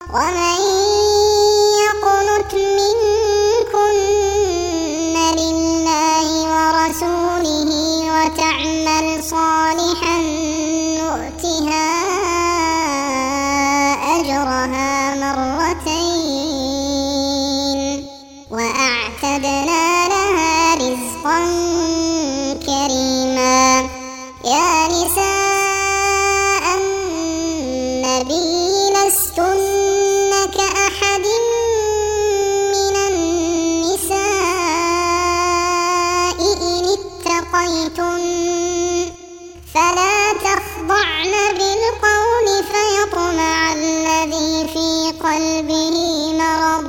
ومن يقنت منكن لله ورسوله وتعمل صالحا نؤتها أجرها مرتين وأعتدنا لها رزقا كريما. يا نساء النبي لستن كأحد من النساء إن اتقيتن فلا تخضعن بالقول فيطمع الذي في قلبه مرض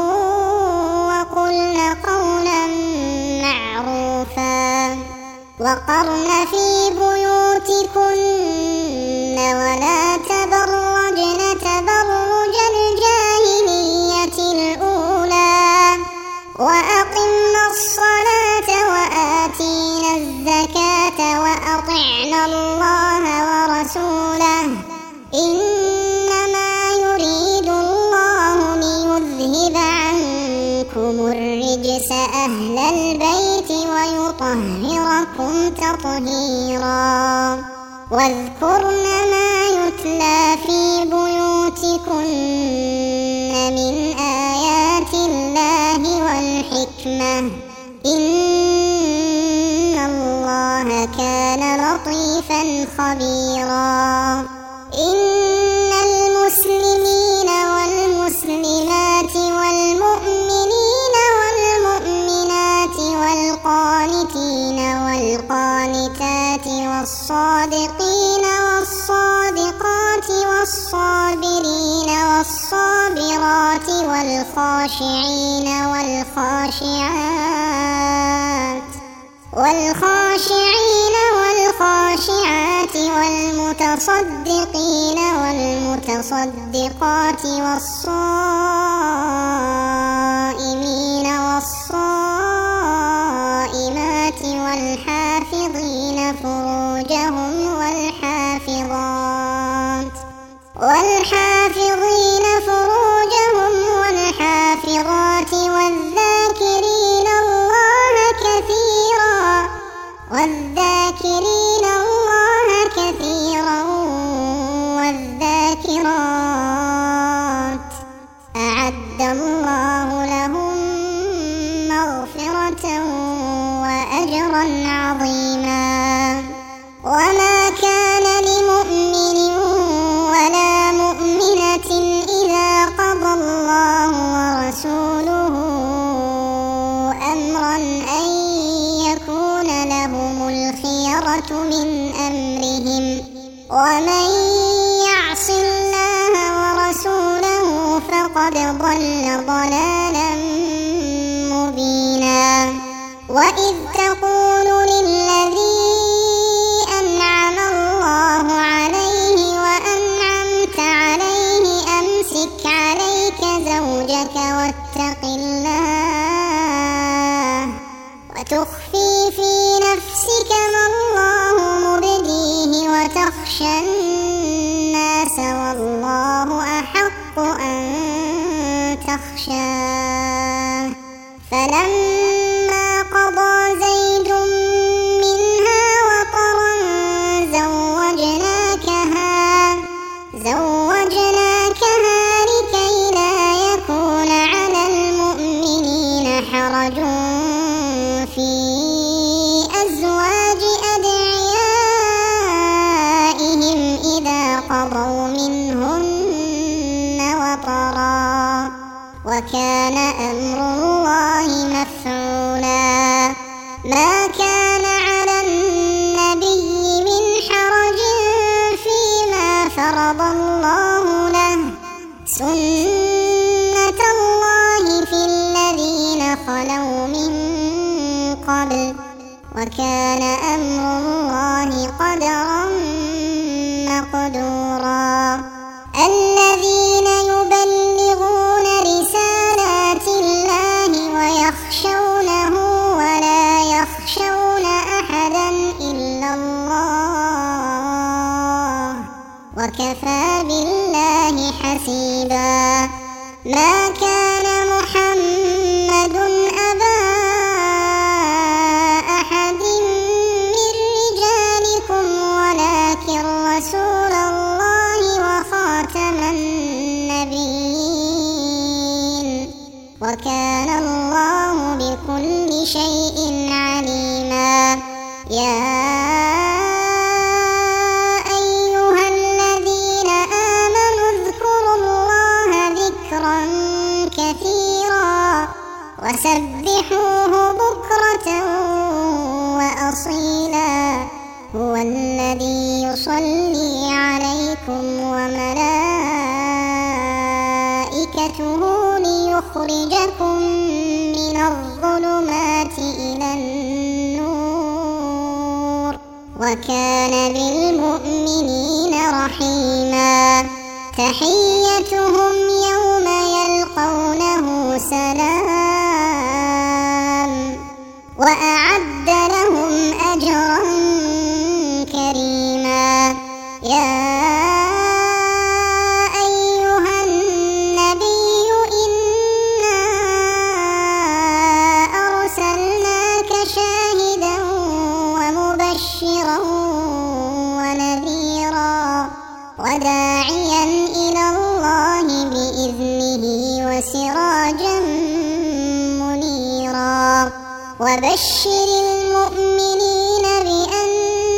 وقلن قولا معروفا وقرن في بيوتكن ولا تبرجن تبرج الجاهلية الأولى وأقمنا الصلاة وآتينا الزكاة وأطعنا الله ورسوله إنما يريد الله ليذهب عنكم الرجس أهل البيت ويطهركم تطهيرا. واذكرن ما يتلى في بيوتكن من آيات الله والحكمة إن الله كان لطيفا خبيرا. إن المسلمين والمسلمات والمؤمنين والمؤمنات والقانتين والقانتات والصادقين والصادقات والصابرين والصابرات والخاشعين والخاشعات والمتصدقين والمتصدقات والصائمين والصائمات والحافظين فروجهم والحافظات والذاكرين الله كثيرا والذاكرات أعد الله لهم مغفرة وأجرا عظيما. وما كان لمؤمن ولا مؤمنة إذا قضى الله ورسوله أمرا أن يكون لهم الخيرة من أمرهم ومن يعص الله ورسوله فقد ضل ضلالا مبينا. وإذ تقول للذي أنعم الله عليه وأنعمت عليه أمسك عليك زوجك واتق الله وتخفي في نفسك ما الله مبديه وتخشى الناس والله أحق أن تخشاه. فلما قضى زيد منها وطرا زوجناكها لكي لا يكون على المؤمنين حرج في أزواج أدعيائهم إذا قضوا منهن وطرا وكان أمر الله مفعولا. ما كان على النبي من حرج فيما فرض الله له سنة الله في الذين خلوا من قبل وكان أمر الله قدرا مقدورا. الذين يبلغون رسالات الله ويخشونه ولا يخشون أحدا إلا الله وكفى بالله حسيبا. ما كان محمد أبا أحد من رجالكم ولكن رسول الله وخاتم النبيين وكان الله بكل شيء عليما. يا أيها الذين آمنوا اذكروا الله ذكرا كثيرا وسبحوه بكرة وأصيلا. هو الذي يصلي عليكم وملائكته ليخرجكم من الظلمات إلى النور وكان بالمؤمنين رحيما. تحيتهم يوم يلقونه سلام وأعد لهم أجرا كريما. يا أيها النبي إنا أرسلناك شاهدا ومبشرا ونذيرا وداعيا إلى الله بإذنه وسراجا منيرا. وبشر المؤمنين بأن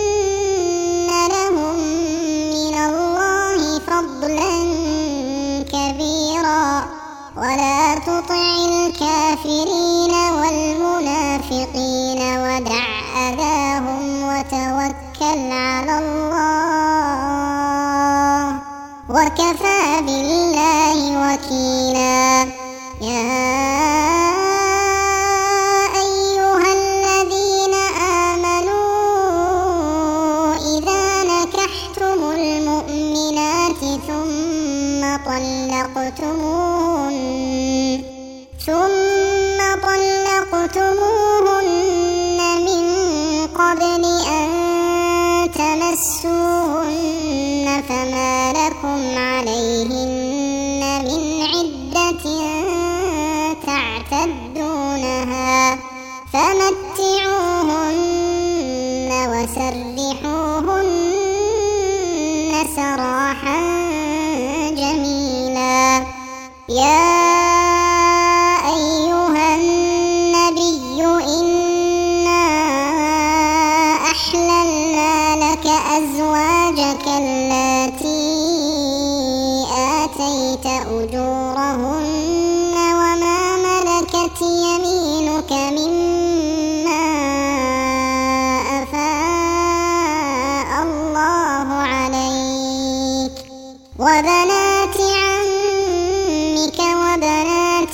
لهم من الله فضلا كبيرا ولا تطع الكافرين والمنافقين ودع أذاهم وتوكل على الله وكفى بالله وكيلا. يا أيها الذين آمنوا إذا نكحتم المؤمنات ثم طلقتموهن من قبل أن تمسوهن فما لكم عليهن من عدة تعتدونها فمتعوهن وسرحوهن سراحا جميلا. يا أيها النبي إنا أحللنا لك أزواجك اللاتي آتيت أجورهن وما ملكت يمينك مما أفاء الله عليك وبنات عمك وبنات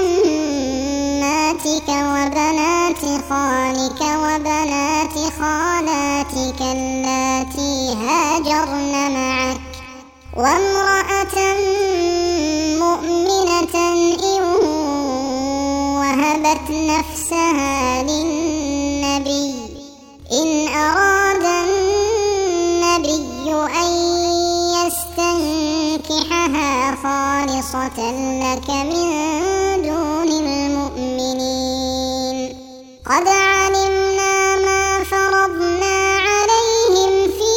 عماتك وبنات خالك وبنات خالاتك اللاتي هاجرن معك وامرأة مؤمنة إن وهبت نفسها للنبي إن أراد النبي أن يستنكحها خالصة لك من دون المؤمنين. قد علمنا ما فرضنا عليهم في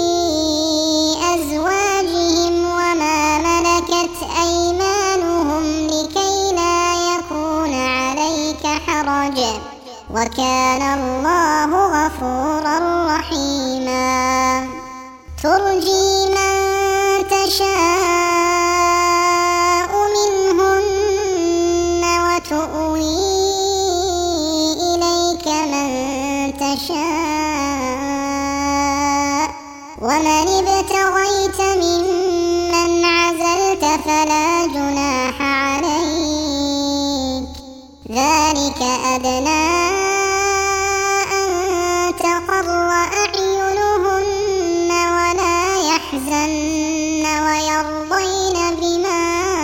أزواجهم وما ملكت أيمانهم لكي لا يكون عليك حرج وكان الله غفورا رحيما. ترجي من تشاء منهن وتؤوي إليك من تشاء ومن ابتغيت ممن عزلت فلا جناح عليك ذلك أدنى أن تقر أعينهن ولا يحزن ويرضين بما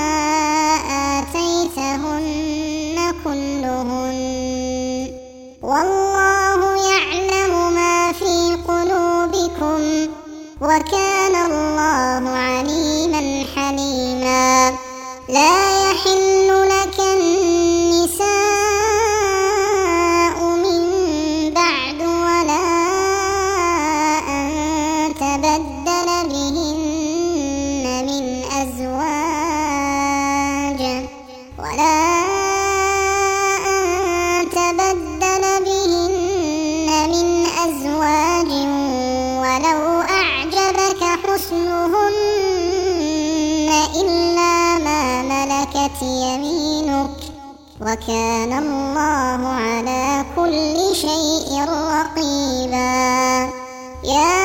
آتيتهن كلهن والله يعلم ما في قلوبكم وكان الله عليما حليما. لا ملكت يمينك وكان الله على كل شيء رقيبا يا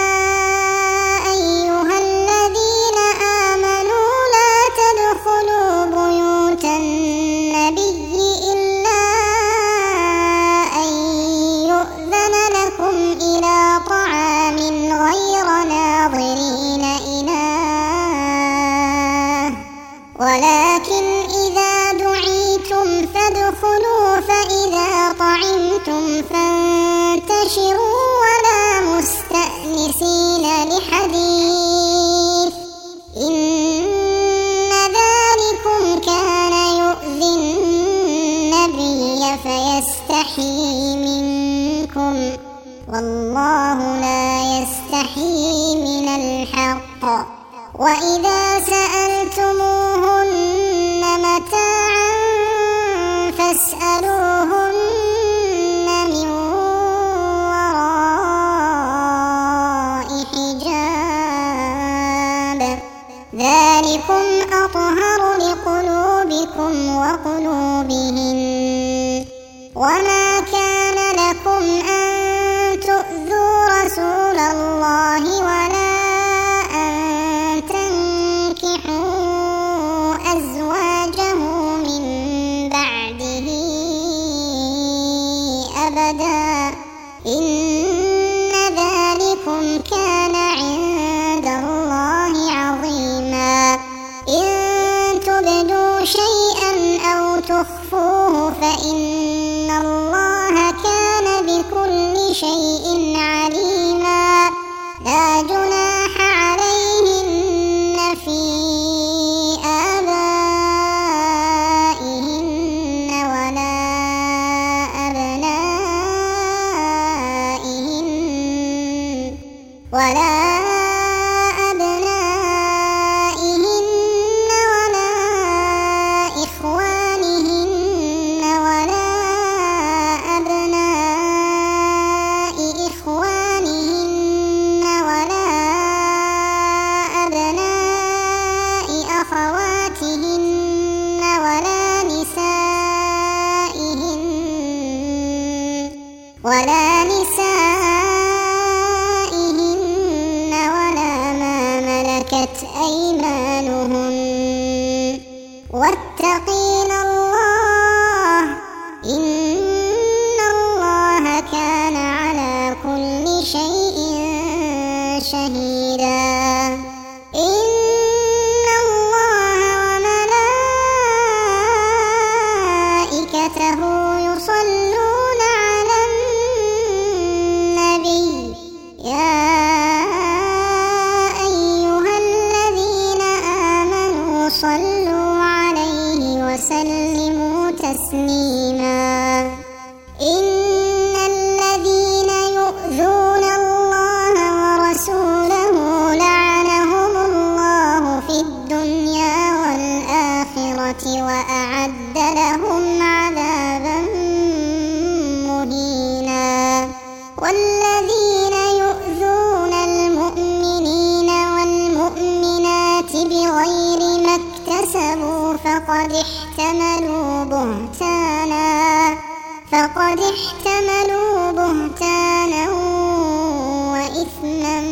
أيها الذين آمنوا لا تدخلوا بيوت النبي إلا أن يؤذن لكم إلى طعام غير ناظرين إناه ولكن إذا دعيتم فادخلوا فإذا طعمتم فانتشروا ولا مستأنسين لحديث إن ذلكم كان يؤذي النبي فيستحيي منكم والله لا يستحيي من الحق وإذا سألتموهن متاعا فاسألوهن من وراء حجاب ذلكم أطهر لقلوبكم وقلوبهن وما كان لكم أن تؤذوا رسول الله ولا أن تنكحوا أزواجه من بعده أبدا إن ذلكم كان عند الله عظيما إن تبدوا شيئا أو تخفوه فإن الله كان بكل شيء عليما لا جناح عليهن في آبائهن ولا أبنائهن ولا إخوانهن ولا أبناء إخوانهن ولا أبناء أخواتهن ولا نسائهن ولا ما ملكت أيمانهن واتقين الله إن الله كان على كل شيء شهيدا إن الله وملائكته يصلون على النبي يا أيها الذين آمنوا صلوا عليه وسلموا تسليما إن الذين يؤذون الله ورسوله لعنهم الله في الدنيا والآخرة وأعد لهم عذابا مهينا والذين يؤذون المؤمنين والمؤمنات بغير ما اكتسبوا فقد احتملوا بهتانا وإثما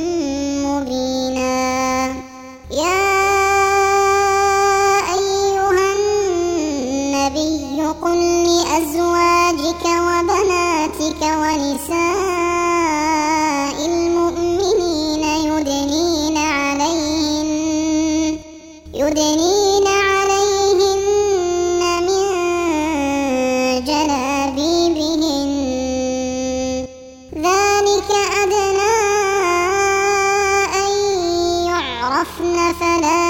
مبينا يا أيها النبي قل لأزواجك وبناتك ونساء المؤمنين يدنين عليهن من جلابيبهن ذلك أدنى أن يعرفن فلا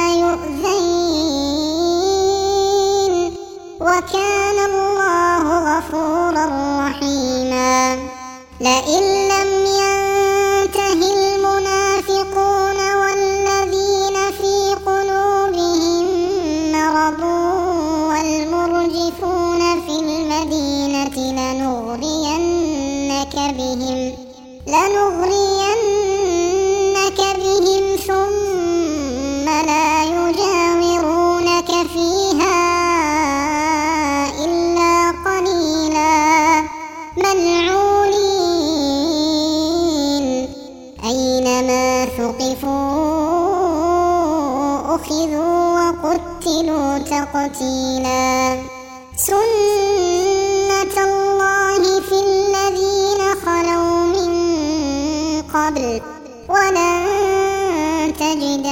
يؤذين وكان الله غفورا رحيما لئن لم ينته المنافقون والذين في قلوبهم مرض والمرجفون في المدينة لنغرينك بهم ثم لا يجاورونك فيها تقتيلا سنة الله في الذين خلوا من قبل ولن تجد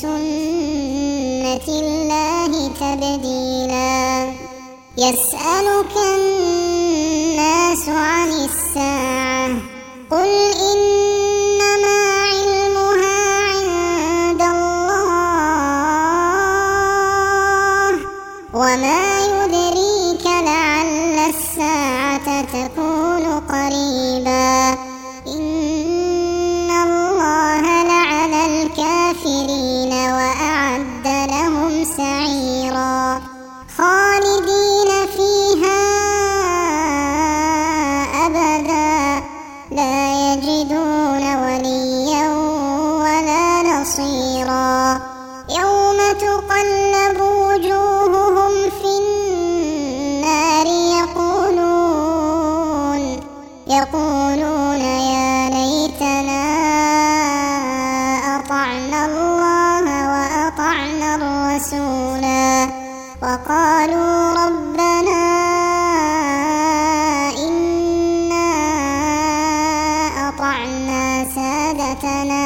لسنة الله تبديلا يسألك الناس عن الساعة قل إنما علمها عند الله وما يدريك لعل الساعة تكون قريبا إن الله لعن الكافرين وأعد لهم سعيرا خالدين فيها أبدا لا يجدون وليا ولا نصيرا يوم تقلب وجوههم في النار يقولون يا ليتنا أطعنا الله وأطعنا الرسولا وقالوا ربنا إنا أطعنا سادتنا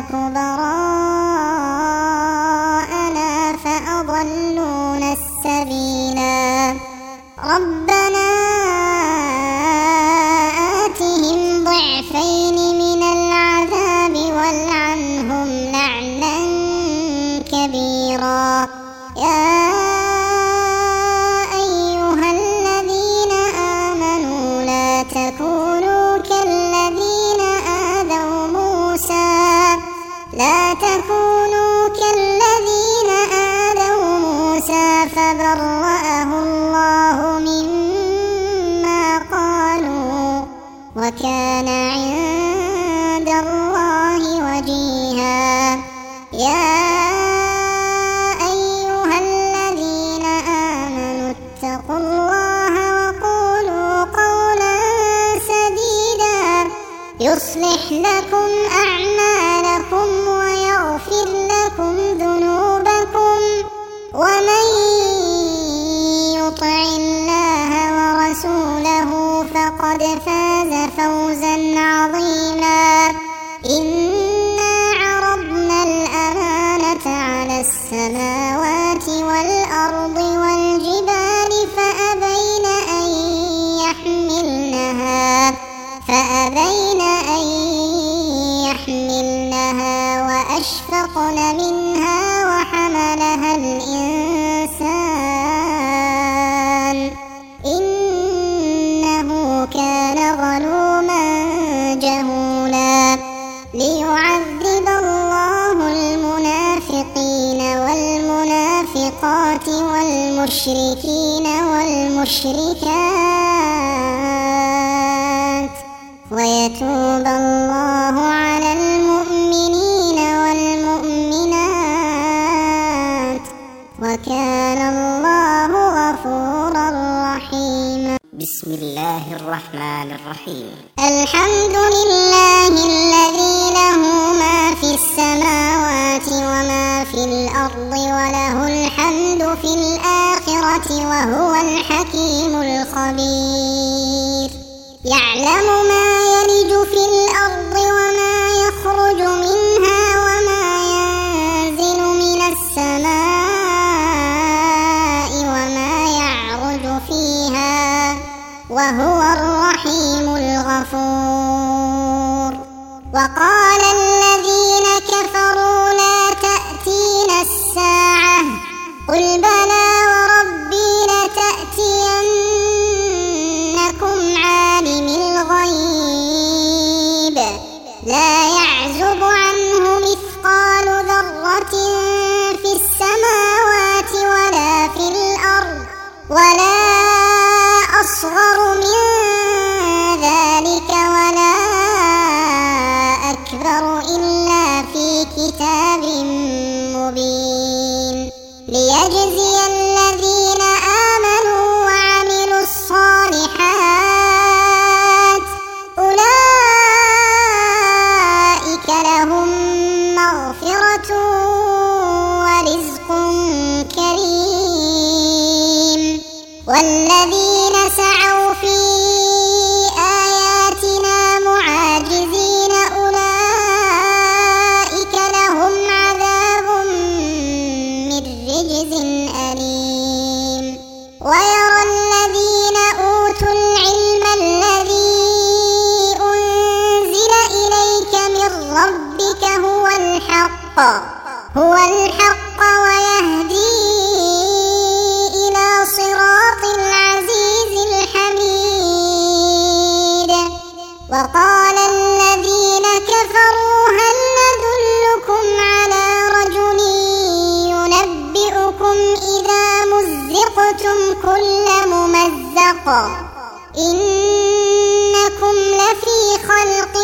وكبراءنا فأضلونا السبيلا ربنا آتهم ضعفين من العذاب والعنهم لعنا كبيرا يا أيها الذين آمنوا لا تكونوا كالذين آذوا موسى فبرأه الله مما قالوا وكان عند الله وجيها يا أيها الذين آمنوا اتقوا الله وقولوا قولا سديدا يصلح لكم أعمالكم ويغفر لكم ذنوبكم ومن يطع الله ورسوله فقد فاز فوزا عظيما إنا عرضنا الأمانة على السماوات والأرض والجبال فأبين أن يحملنها وأشفقن منها وحملها الإنسان إنه كان ظلوما جهولا ليعذب الله المنافقين والمنافقات والمشركين والمشركات ويتوب الله على المؤمنين والمؤمنات وكان الله غفورا رحيما بسم الله الرحمن الرحيم الحمد لله الذي له ما في السماوات وما في الأرض وله الحمد في الآخرة وهو الحكيم الخبير يعلم ما يلج في الأرض وما يخرج منها وما ينزل من السماء وما يعرج فيها وهو الرحيم الغفور وقال الذين كفروا لا تأتينا الساعة قل بلى وربي لتأتينكم عالم الغيب لا يعزب عنه مثقال ذرة في السماوات ولا في الأرض ولا أصغر من ذلك ولا أكبر إلا في كتاب مبين ليجزي الذين آمنوا وعملوا الصالحات أولئك لهم مغفرة ورزق كريم والذين سعوا في آياتنا معاجزين أولئك لهم عذاب من رجز أليم. ويرى الذين أوتوا العلم الذي أنزل إليك من ربك هو الحق ويهدي إلى صراط العزيز الحميد. وقال الذين كفروا هل ندلكم على رجل ينبئكم إذا مزقتم كل ممزق إنكم لفي خلق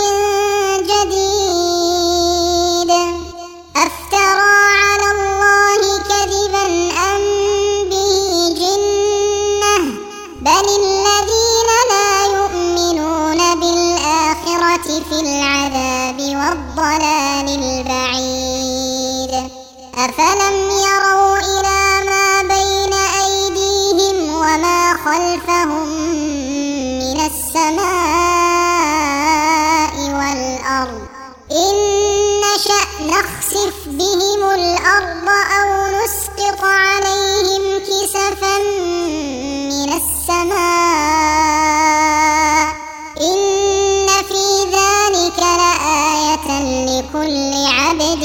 جديد أفترى على الله كذبا أم به جنة بل الذين لا يؤمنون بالآخرة في العذاب والضلال البعيد. أفلم يروا إلى ما بين أيديهم وما خلفهم من السماء والأرض إن نشأ نخسف بهم الأرض أو نسقط عليهم كسفا من السماء إن في ذلك لآية لكل عبد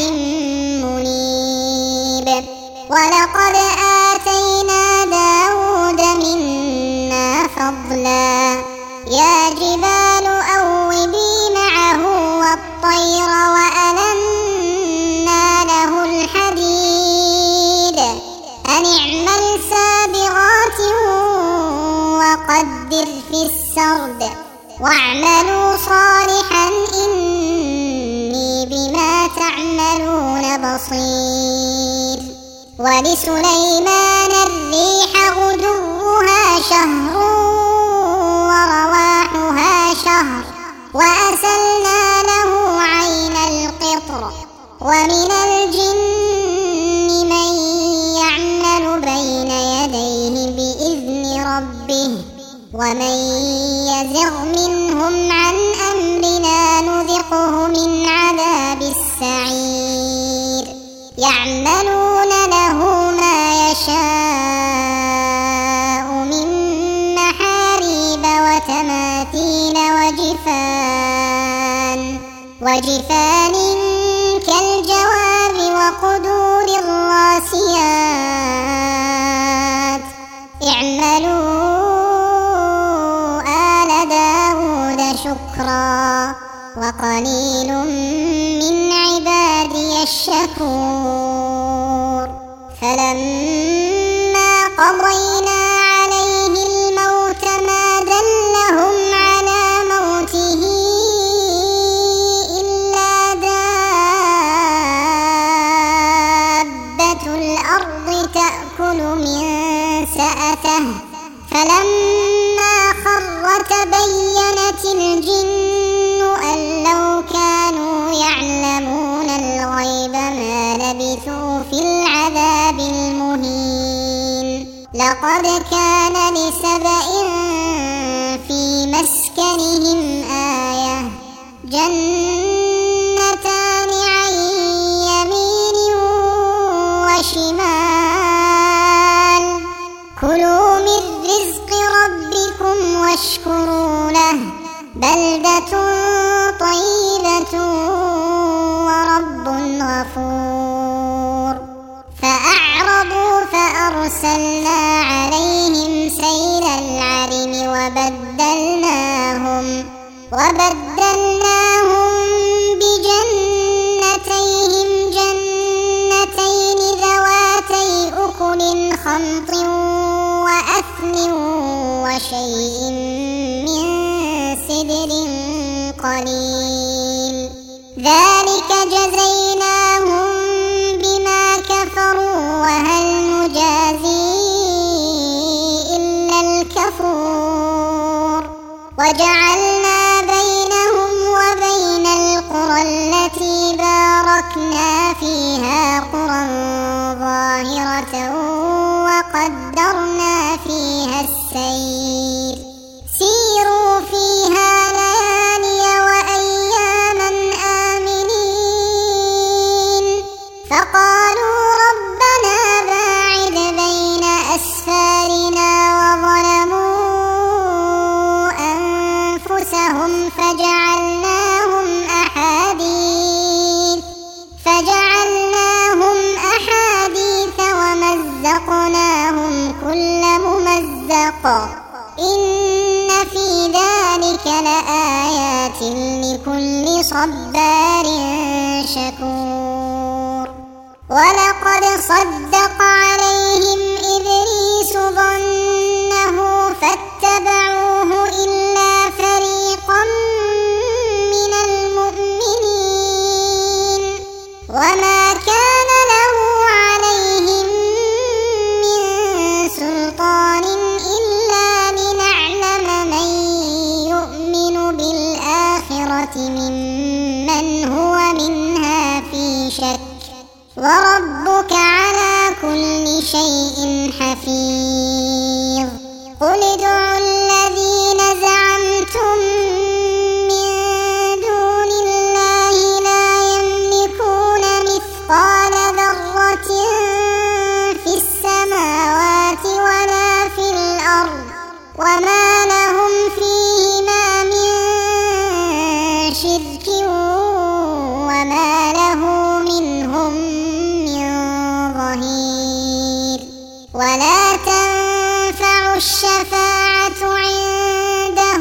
منيب. ولقد آتينا داود منا فضلا يا جبال أوبي معه والطير وألنا له الحديد أن اعمل سابغات وقدر في السرد واعملوا صالحا إني بما تعملون بصير. ولسليمان الريح غدوها شهر ورواحها شهر وأسلنا له عين القطر ومن الجن من يعمل بين يديه بإذن ربه ومن يزغ منهم عن أمرنا نذقه من عذاب السعير. يعملون له ما يشاء من محاريب وتماثيل وجفان كالجواب وقدور الراسيات اعملوا آل داود شكرا وقليل من عبادي الشكور. فلما قضينا عليه الموت ما دلهم على موته إلا دابة الأرض تأكل من سأته فلما خر تبينت الجن أن لو كانوا يعلمون الغيب ما لبثوا في العذاب المهين. لقد كان لسبإ في مسكنهم آية جنتان عن يمين وشمال كلوا من رزق ربكم واشكروا له بلدة طيبة ورب غفور. فأعرضوا فأرسلنا عليهم سيل العرم وبدلناهم بجنتيهم جنتين ذواتي أكل خمط وأثل وشيء من سدر قليل ذلك جزيناهم بما كفروا وهل نجازي إلا الكفور. وجعلنا بينهم وبين القرى التي باركنا فيها قرى ظاهرة وقدرنا فيها السير سيروا فيها ليالي وأياما آمنين فقالوا ربنا باعد بين أسفارنا وظلموا أنفسهم فجعلناهم أحاديث ومزقناهم كل ممزق إن في ذلك لآيات لكل صبار شكور ولقد صدق عليهم إبليس ظنه فاتبعوه إلا فريقا من المؤمنين وما كان له عليهم من سلطان إلا لنعلم من يؤمن بالآخرة ممن هو منها في شك وربك على كل شيء حفيظ قل ادعوا الذين زعمتم من دون الله لا يملكون مثقال ذرة في السماوات ولا في الأرض وما لهم فيهما من شرك وما له منهم من ظهير ولا تنفع الشفاعة عنده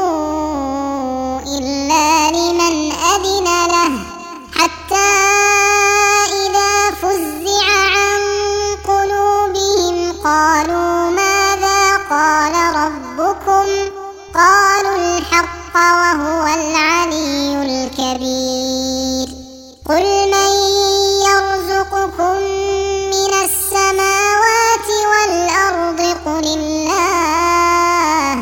إلا لمن أذن له حتى إذا فزع عن قلوبهم قالوا ماذا قال ربكم قالوا الحق وهو العلي الكبير قل من يرزقكم من السماوات والأرض قل الله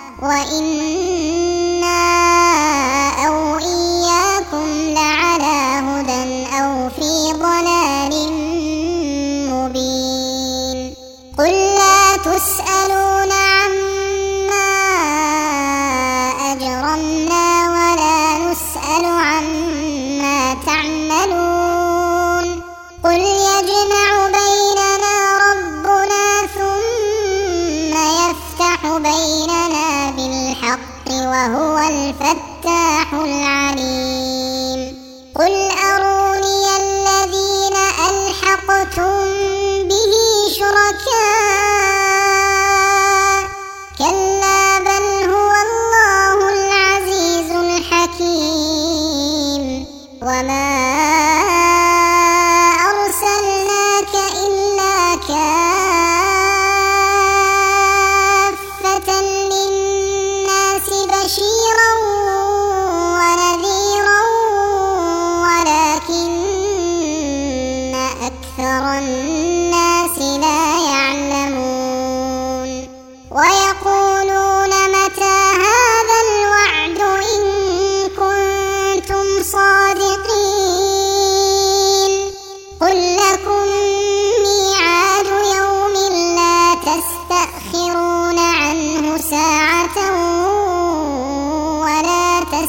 وإنا أو إياكم لعلى هدى أو في ضلال مبين قل لا تسألون عما أجرمنا ولا نسأل عما تعملون قل يجمع بيننا ربنا ثم يفتح بيننا بالحق وهو الفتاح العليم قل أروني الذين ألحقتم به شركاء كلا بل هو الله العزيز الحكيم وما أرسلناك إلا كافة للناس بشيرا ونذيرا ولكن أكثر الناس لا يعلمون ويقولون متى هذا الوعد إن كنتم صادقين قل لكم ميعاد يوم لا تستأخرون عنه ساعة ولا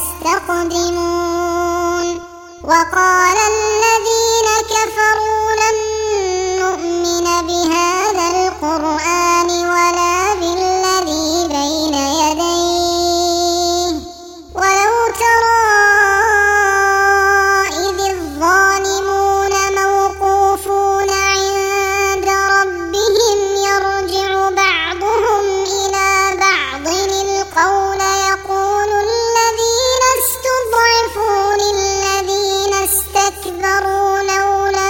تستقدمون وقال الذين كفروا لن نؤمن بهذا القرآن ولا بالذي بين يديه ولو ترى إذ الظالمون موقوفون عند ربهم يرجع بعضهم إلى بعض القول يقول الذين استضعفوا للذين استكبروا لولا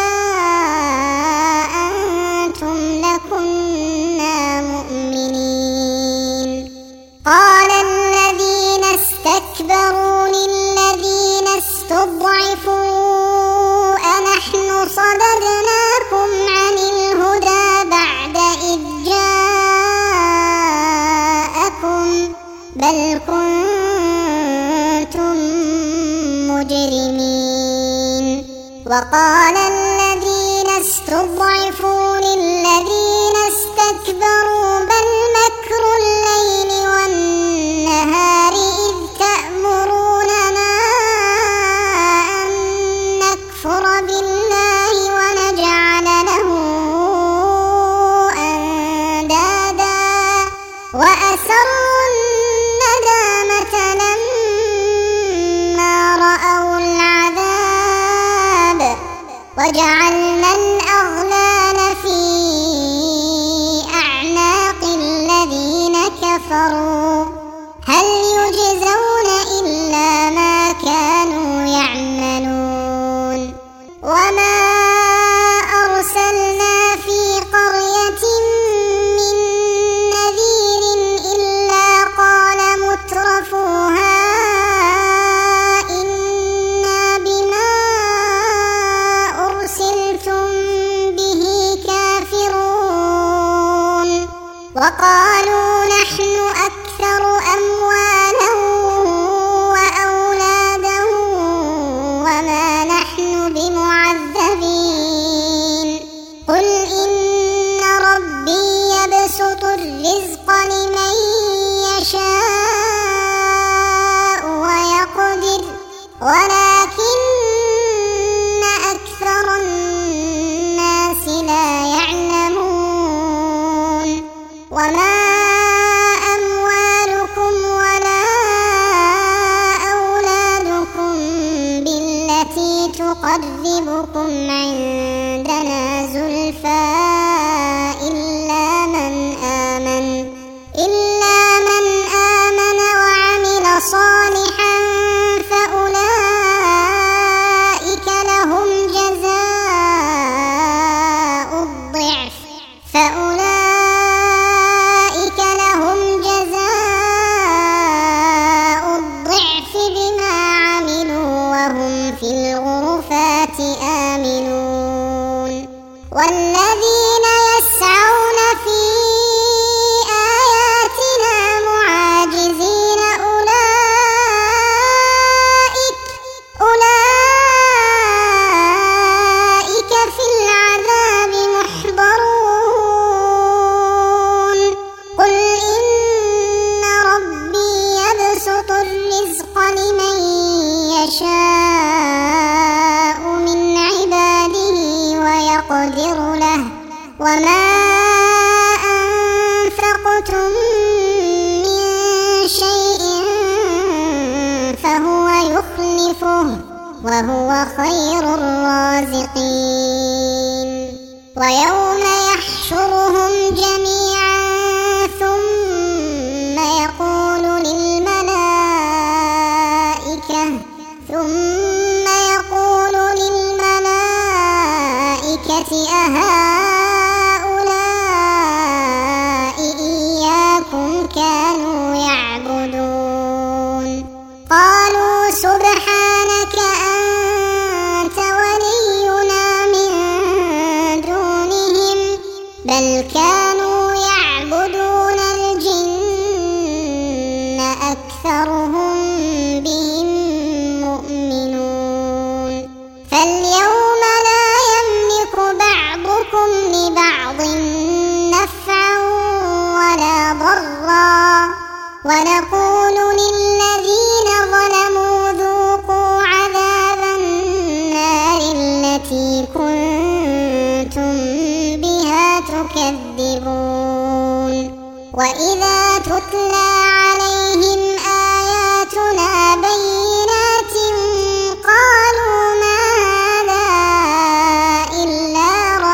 أنتم لكنا مؤمنين قال الذين استكبروا للذين استضعفوا أنحن صددناكم عن الهدى بعد إذ جاءكم بل كنتم مجرمين وقال الذين استضعفوا للذين استكبروا بل وجعلنا الأغلال في أعناق الذين كفروا هل يجزون إلا ما كانوا يعملون وما أرسلنا في قرية من نذير إلا قال مترفوها إنا بما أرسلتم به كافرون وقالوا نحن أكثر أموالا وأولادا وما نحن بمعذبين قل إن ربي يبسط الرزق لمن يشاء ويقدر ولكن أكثر الناس لا يعلمون وما أموالكم ولا أولادكم بالتي تقربكم عندنا زلفى إلا من آمن وعمل صالحا فأولئك لهم جزاء الضعف بما عملوا وهم في الغرفات آمنون والذين يسعون في آياتنا معاجزين أولئك في العذاب محضرون قل إن ربي يبسط الرزق لمن يشاء من عباده ويقدر له وما أنفقتم من شيء فهو يخلفه وهو خير الرازقين ويوم يحشرهم جميعا ثم يقول للملائكة أهؤلاء إياكم كانوا يعبدون قالوا سبحانك أنت ولينا من دونهم بل كانوا يعبدون الجن أكثرهم بهم مؤمنون فاليوم لا يملك بعضكم لبعض نفعا ولا ضرا ونقول للذين ظلموا ذوقوا عذاب النار التي كنتم بها تكذبون وإذا تتلى عليهم آياتنا بينات قالوا ما هذا إلا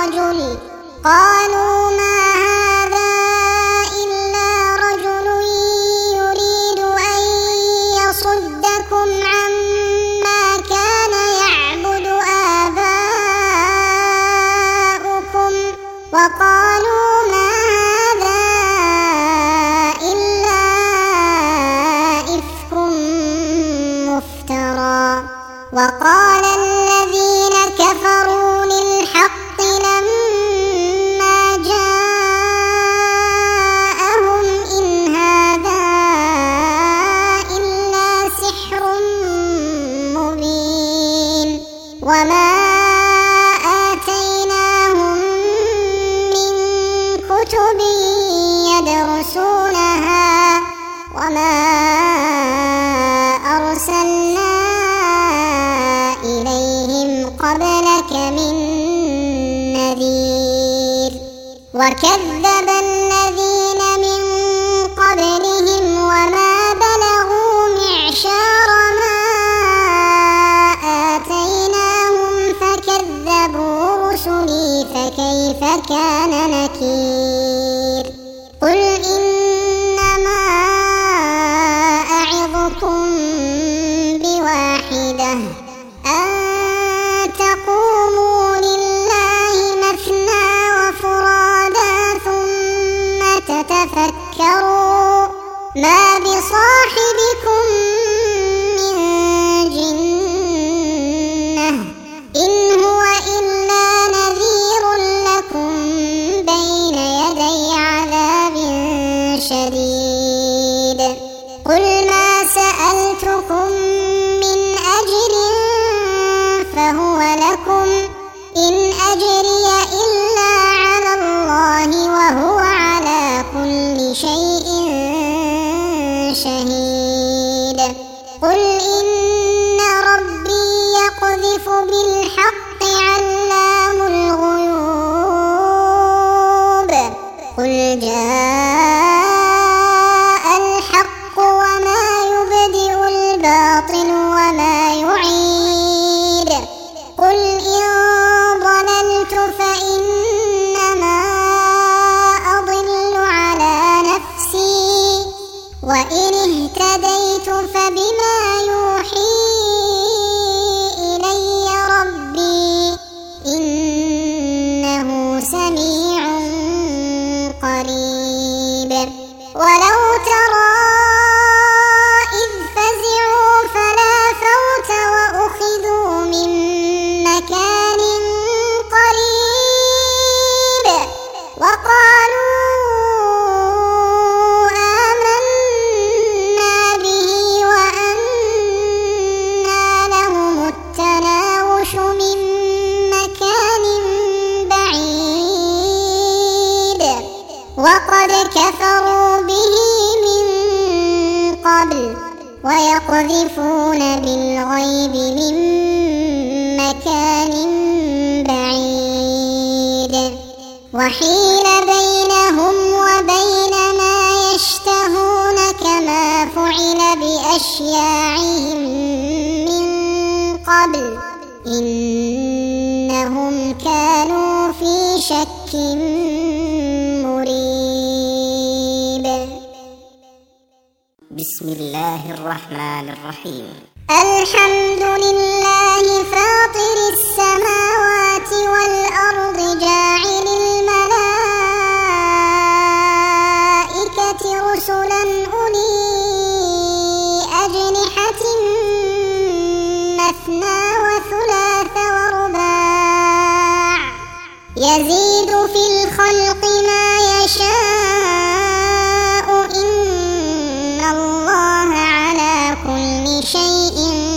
رجل يريد أن يصدكم عما كان يعبد آباؤكم وقالوا ما هذا إلا إفك مفترى وقال الذين كفروا للحق لما جاءهم إن هذا إلا سحر مبين وما آتيناهم من كتب يدرسونها وما أرسلنا إليهم قبلك من نذير وكذب الذين من قبلهم وما بلغوا معشار ما آتيناهم فكذبوا ما بصاحبكم من جنة إن هو إلا نذير لكم بين يدي عذاب شديد قل ما سألتكم من أجر فهو لكم إن أجري إلا على الله وهو على كل شيء شهيد قل إن ربي يقذف بالحق علام الغيوب قل جاء الحق وما يبدئ الباطل وما يعيد قل إن ضللت فإنما أضل على نفسي وإن اهتديت فبما يوحي إلي ربي إنه سميع قريب ولو ترى إذ فزعوا فلا فوت وأخذوا من مكان قريب وقالوا آمنا به وأنى لهم التناوش من مكان بعيد وقد كفروا به من قبل ويقذفون بالغيب من مكان بعيد وحيل بينهم وبين ما يشتهون كما فعل بأشياعهم من قبل إنهم كانوا في شك مريب بسم الله الرحمن الرحيم الحمد لله فاطر السماوات والأرض جاعل الملائكة رسلا أولي أجنحة مثنى وثلاث ورباع يزيد في الخلق ما يشاء إن الله على كل شيء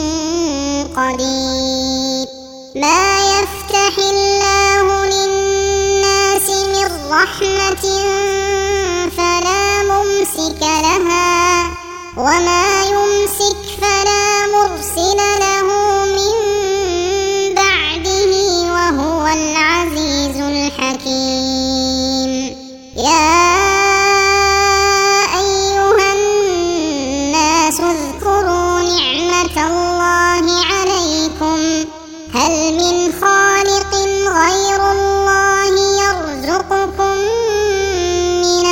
قدير ما يفتح الله للناس من رحمة فلا ممسك لها وما يمسك فلا مرسل له من بعده وهو العزيز الحكيم يا أيها الناس اذكروا نعمة الله عليكم هل من خالق غير الله يرزقكم من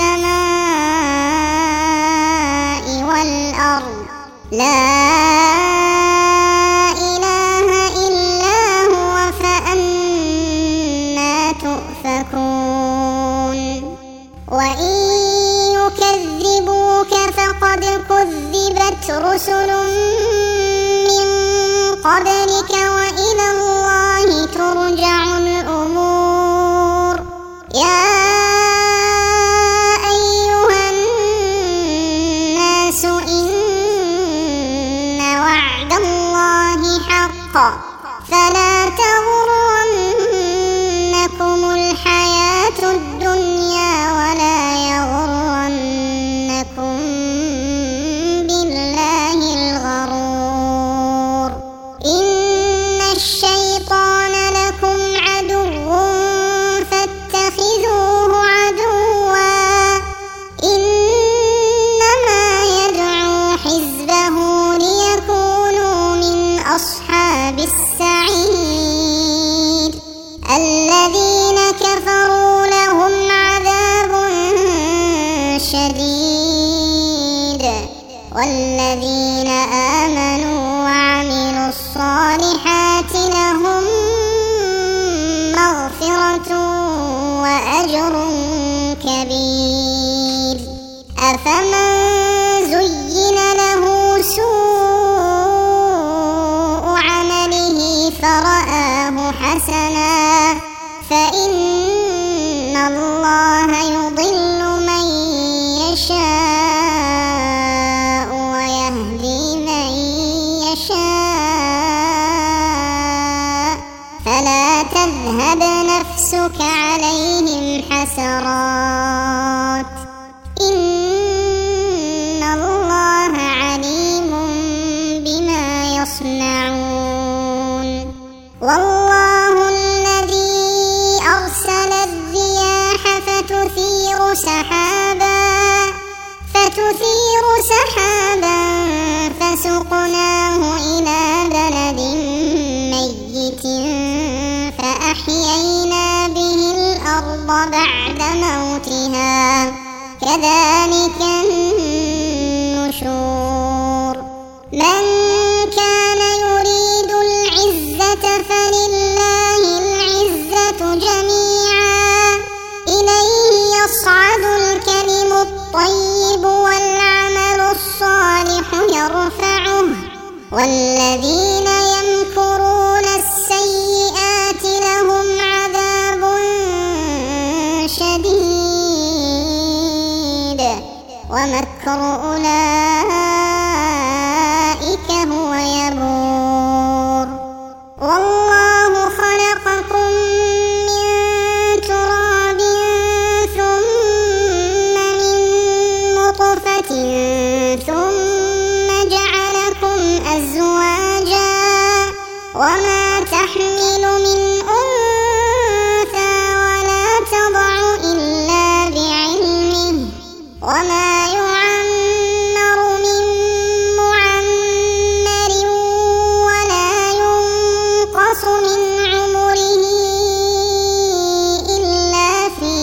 السماء والأرض لا إله إلا هو فأنى تؤفكون وإن يكذبوك فقد كذبت رسل من قبلك وإلى الله ترجع الأمور يا أيها الناس إن وعد الله حق فلا تغرنكم الحياة الدنيا ولا يغرنكم بالله الغرور إن الشيطان لكم عدو فاتخذوه عدوا إنما يدعو حزبه ليكونوا من أصحاب السعير الذين كفروا لهم عذاب شديد والذين آمنوا وعملوا الصالحات لهم مغفرة وأجر كبير أفمن سحابا فسقناه إلى بلد ميت فأحيينا به الأرض بعد موتها كذلك النشور من كان يريد العزة فلله العزة جميعا إليه يصعد الكلم الطيب والعمل الصالح يرفعه والذين يمكرون السيئات لهم عذاب شديد ومكر أولئك هو يبور والله خلقكم من تراب ثم من نطفة ثم جعلكم أزواجا وما تحمل من أنثى ولا تضع إلا بعلمه وما يعمر من معمر ولا ينقص من عمره إلا في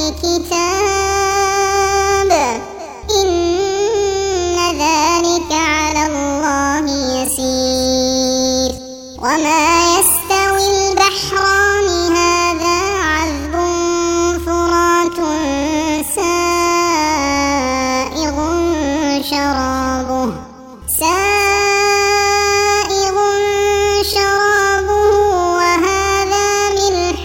كتاب إن ذلك على الله يسير وما يستوي البحران هذا عذب فرات سائغ شرابه وهذا ملح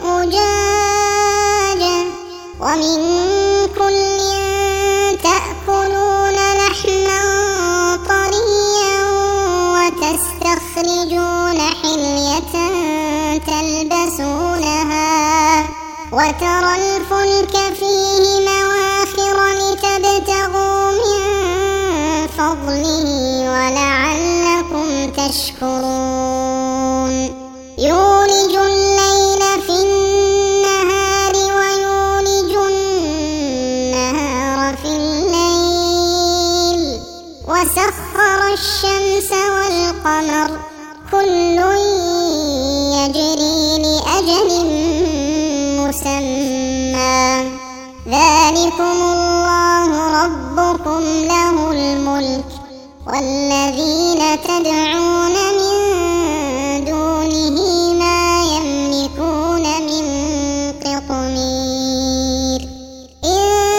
أجاج ومن كل تأكلون لحما طريا وتستخرجون حلية تلبسونها وترى الفلك فيه مواخر لتبتغوا من فضله ولعلكم تشكرون يولج الليل في النهار ويولج النهار في الليل وسخر الشمس والقمر كل يجري لأجل مسمى ذلكم الله ربكم له الملك والذين تدعون من دونه ما يملكون من قطمير إن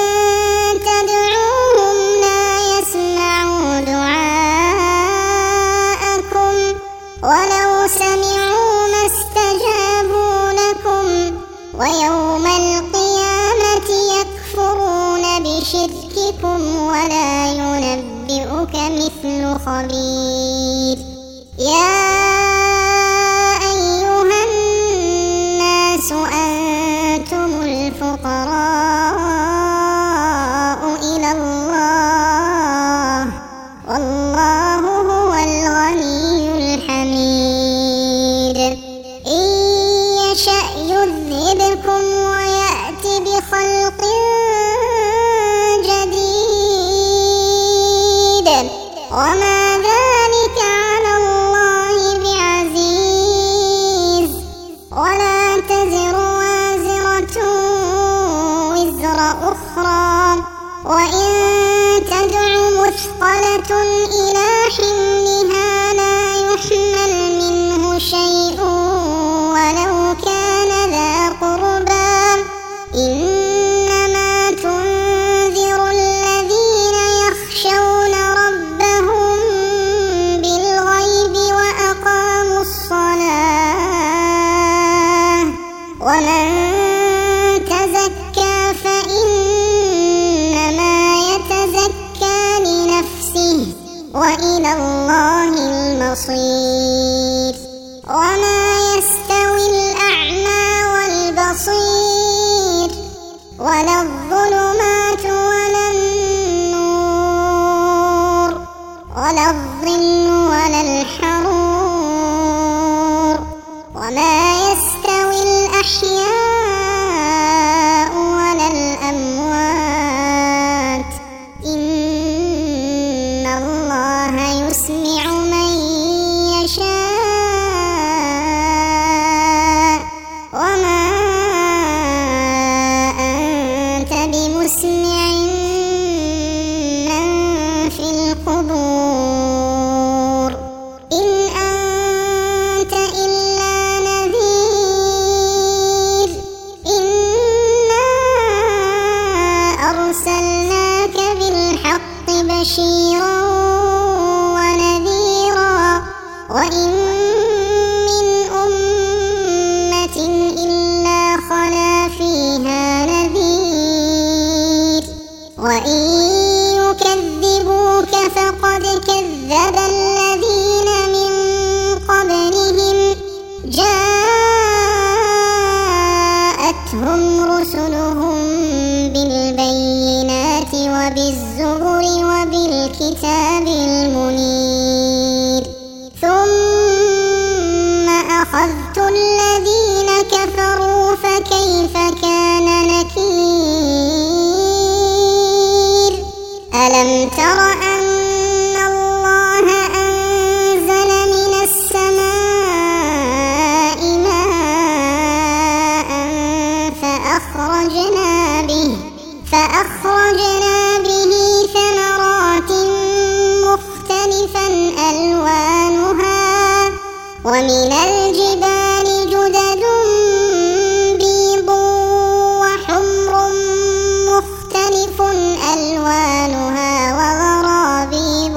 تدعوهم لا يسمعوا دعاءكم ولو سمعوا ما استجابوا لكم ويوم القيامة يكفرون بشرككم ولا ينبئك مثل خبير يا أيها الناس أنتم الفقراء إلى الله والله هو الغني الحميد إن يشأ يذهبكم ويأتي بخلق جديد وما ذلك على الله بعزيز ولا تزر وازرة وزر أخرى وإن تدع مثقلة إلى حملها لا يحمل منه شيء ولو كان ذا قربى إنما تنذر الذين يخشون ربهم بالغيب وأقاموا الصلاة ومن تزكى فإنما يتزكى لنفسه وإلى الله المصير وما يستوي الأعمى والبصير ولا الظلمات ولا النور ولا الظل ولا الحرور وما يستوي الأحياء ولا الأموات إن مسمع من في القبور إن أنت إلا نذير إنا أرسلناك بالحق بشيرا ونذيرا وإن من أمة إلا خلا فيها نذير وإن يكذبوك فقد كذب الذين من قبلهم جاءتهم رسلهم بالبينات وبالزبر وبالكتاب المنير ثم أخذت الذين كفروا فكيف كان نكير ألم تر أن الله أنزل من السماء ماء فأخرجنا به ثمرات مختلفا ألوانها ومن الجبال جدد بيض وحمر مختلف ألوانها وغرابيب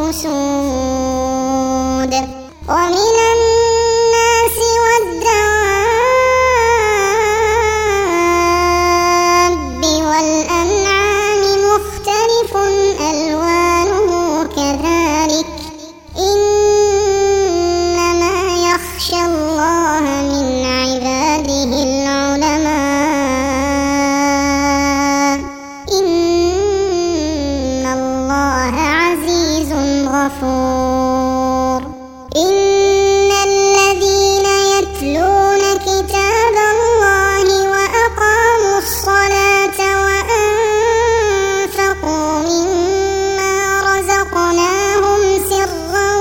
سود ومن الناس والدواب والأنعام مختلف ألوانه كذلك إنما يخشى الله من عباده العلماء إن الله عزيز غفور إن الذين يتلون كتاب الله وأقاموا الصلاة وأنفقوا مما رزقناهم سرا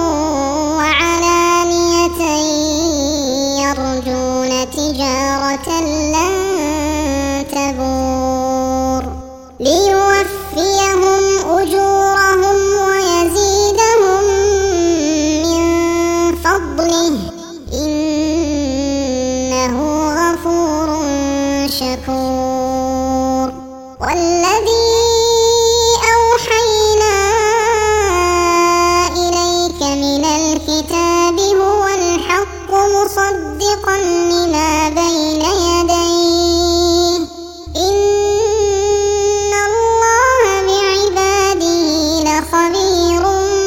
وعلانية يرجون تجارة لن تبور ليوفيهم أجورهم ويزيدهم من فضله إنه غفور شكور والذي أوحينا إليك من الكتاب هو الحق مصدقا لما بين يديه إن الله بعباده لخبير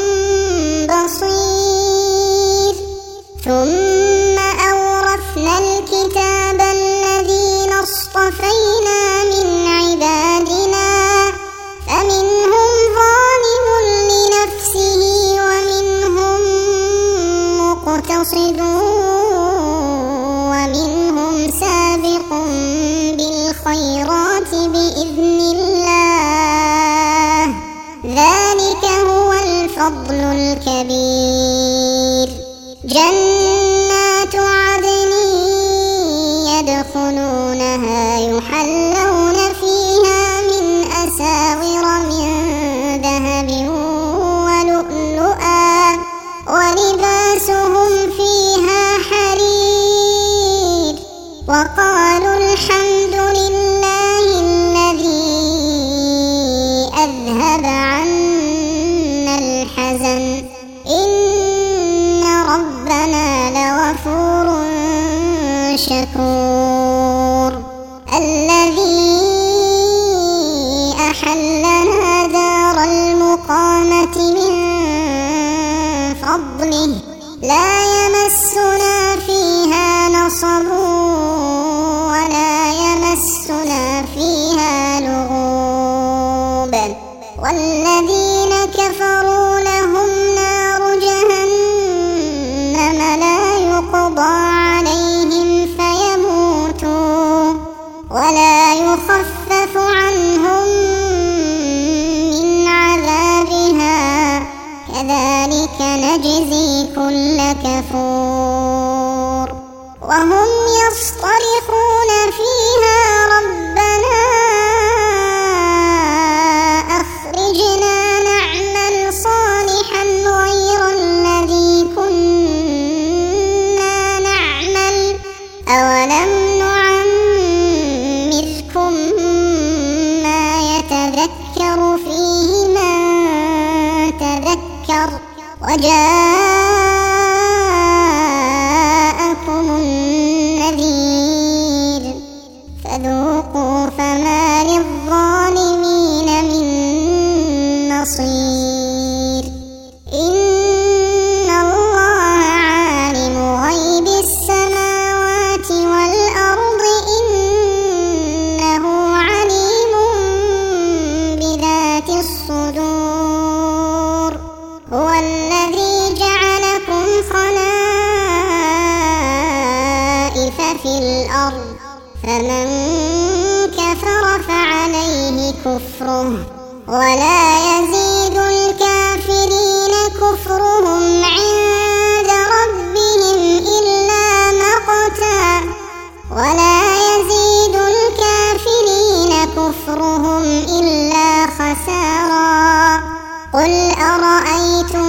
بصير ثم أورثنا الكتاب الذين اصطفينا من عبادنا فمنهم ظالم لنفسه ومنهم مقتصد ومنهم سابق بالخيرات بإذن الله ذلك هو الفضل الكبير جنات عدن يدخلونها يحلون فيها من أساور من ذهب ولؤلؤا ولباسهم فيها حرير وقالوا الحمد لله الذي أذهب عنا الحزن إن ربنا لغفور شكور الذي أحلنا دار المقامة من فضله لا يمسنا فيها نصب ولا يمسنا فيها لغوب والذين كفروا لهم نار جهنم لا يقضى عليهم فيموتوا ولا يخفف عنهم من عذابها كذلك نجزي كل كفور وهم يصطرخون فيها ربنا وجاءكم النذير فذوقوا فما للظالمين من نصير إن الله عالم غيب السماوات والأرض إنه عليم بذات الصدور هو الذي جعلكم خلائف في الأرض فمن كفر فعليه كفره ولا يزيد الكافرين كفرهم عند ربهم إلا مقتا ولا يزيد الكافرين كفرهم إلا خسارا قل أرأيتم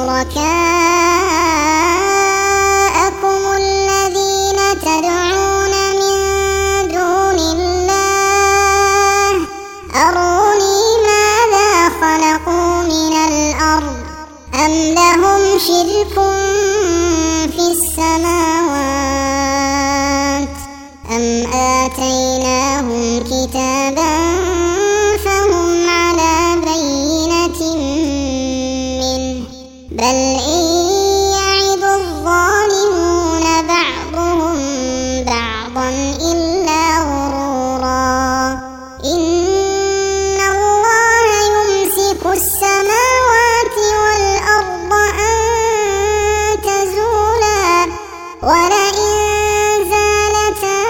شركاءكم الذين تدعون من دون الله أروني ماذا خلقوا من الأرض أم لهم شرك في السماوات أم آتيناهم كتابا فهم على بينة منه بل إن يعد الظالمون بعضهم بعضا إلا غرورا إن الله يمسك السماوات والأرض أن تزولا ولئن زالتا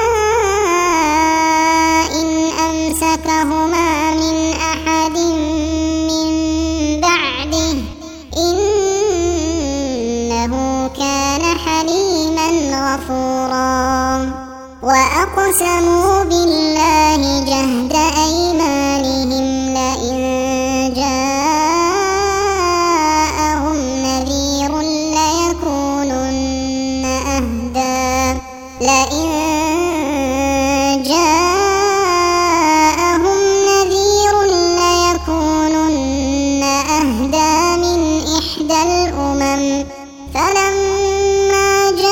إن أمسكهما من أحد من بعده إنه كان حليما غفورا وأقسموا بالله جهد أيمانهم لئن جاءهم نذير ليكونن أهدى لئن جاءهم نذير ليكونن أهدى من إحدى الأمم فلما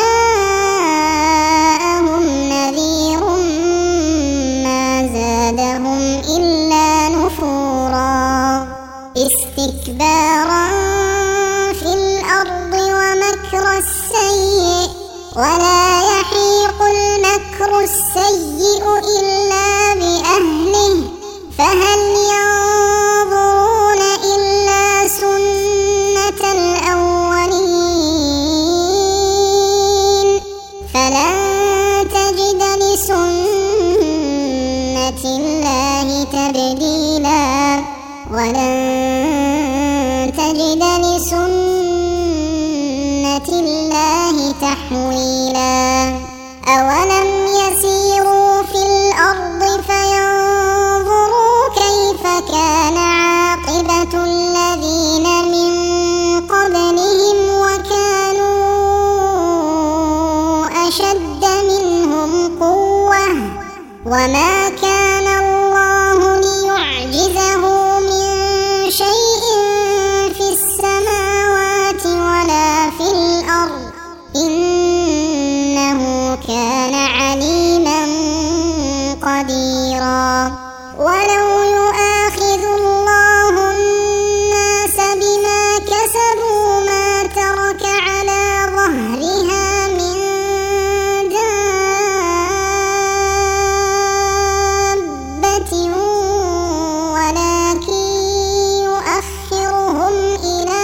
جاءهم نذير ما زادهم إلا نفورا استكبارا في الأرض ومكر السيء ولا يحيق المكر السيء إلا بأهله فهل ينظرون إلا سنة الأولين فلن تجد لسنة الله تبديلا ولن تجد لسنة الله تحويلا أولم يسيروا في الأرض فينظروا كيف كان عاقبة الذين من قبلهم وكانوا أشد منهم قوة وما كان الله ليعجزه من شيء في السماوات ولا في الأرض إنه كان عليما قديرا ولو يؤاخذ الله الناس بما كسبوا ما ترك على ظهرها من دابة ولكن يؤخرهم إلى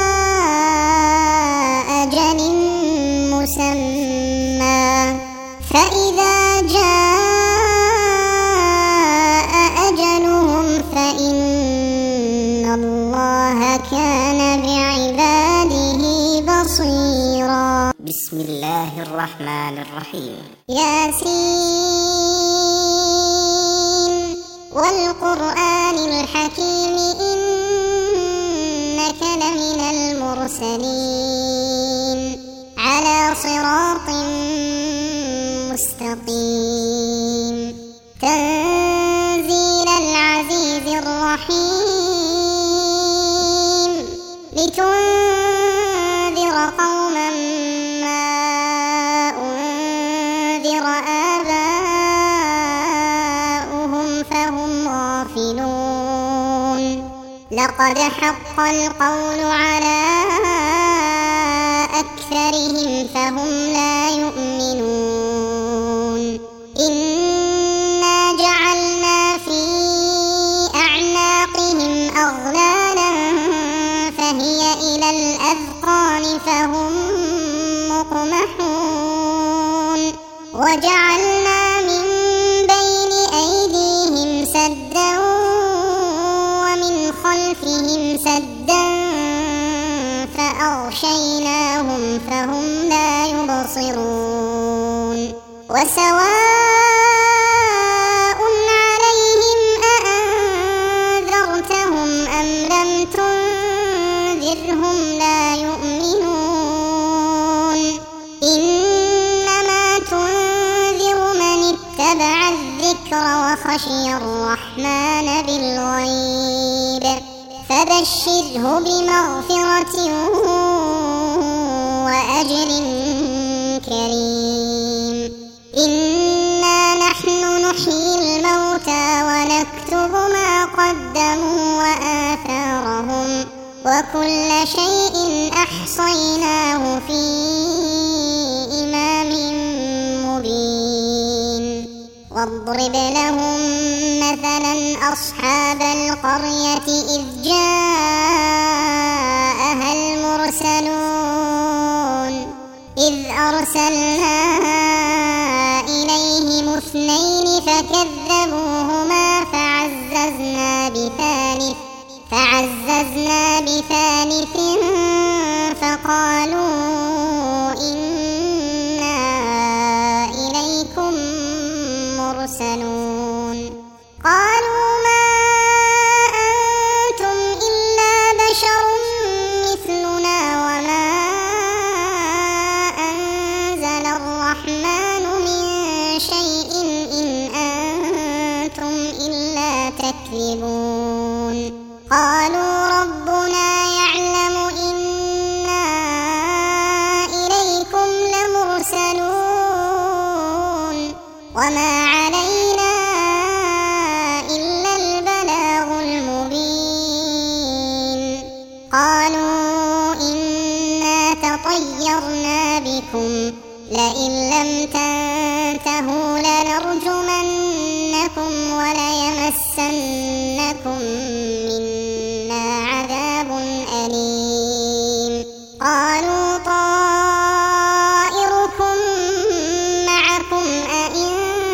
أجل مسمى فإذا جاء أجلهم فإن الله كان بعباده بصيرا بسم الله الرحمن الرحيم ياسين والقرآن الحكيم إنك لمن المرسلين على صراط مستقيم تنزيل العزيز الرحيم لتنذر لقد حق القول على أكثرهم فهم لا يؤمنون إنا جعلنا في أعناقهم أغلالا فهي إلى الأذقان فهم مقمحون وجعلنا من بين أيديهم سدا ومن خلفهم سدا فأغشيناهم فهم لا يبصرون وسواء عليهم أأنذرتهم أم لم تنذرهم لا يؤمنون إنما تنذر من اتبع الذكر وخشي الرحمن بالغيب فبشره بمغفرة وأجر كريم إنا نحن نحيي الموتى ونكتب ما قدموا وآثارهم وكل شيء أحصيناه في إمام مبين واضرب لهم مثلا أصحاب القرية إذ جاءها المرسلون إذ أرسلنا إليهم اثنين فكذبوهما فعززنا بثالث فقالوا إنا إليكم مرسلون قالوا ما أنتم إلا بشر مثلنا وما أنزل الرحمن من شيء إن أنتم إلا تكذبون قالوا ربنا يعلم إنا إليكم لمرسلون وما علينا إلا البلاغ المبين قالوا إنا تطيرنا بكم لئن لم تنتهوا لنرجمنكم وليمسنكم منا عذاب أليم قالوا طائركم معكم أئن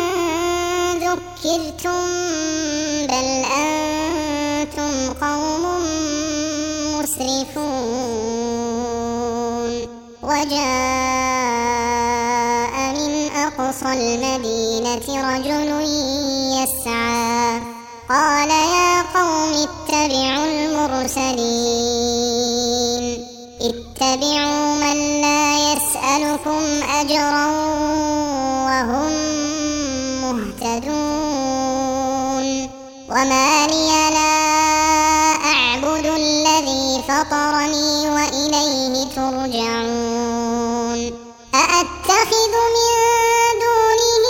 ذكرتم بل أنتم قوم مسرفون وجاء من أقصى المدينة رجل يسعى قال يا قوم اتبعوا المرسلين اتبعوا من لا يسألكم أجرا وهم مهتدون وما لي لا أعبد الذي فطرني وإليه ترجعون أأتخذ من دونه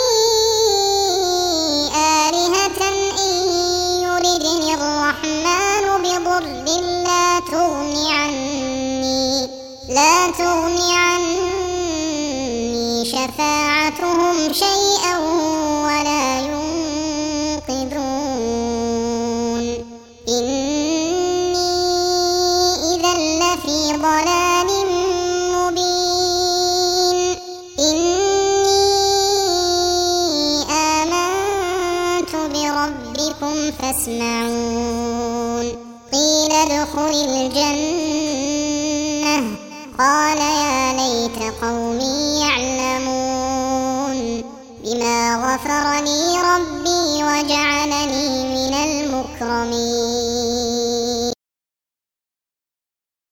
آلهة إن يردني الرحمن بضر لا تغني عني شفاعتهم شيئا ولا ينقذون إني إذا لفي ضلال مبين إني آمنت بربكم فاسمعون قيل ادخل الجنة قال يا ليت قومي يعلمون بما غفر لي ربي وجعلني من المكرمين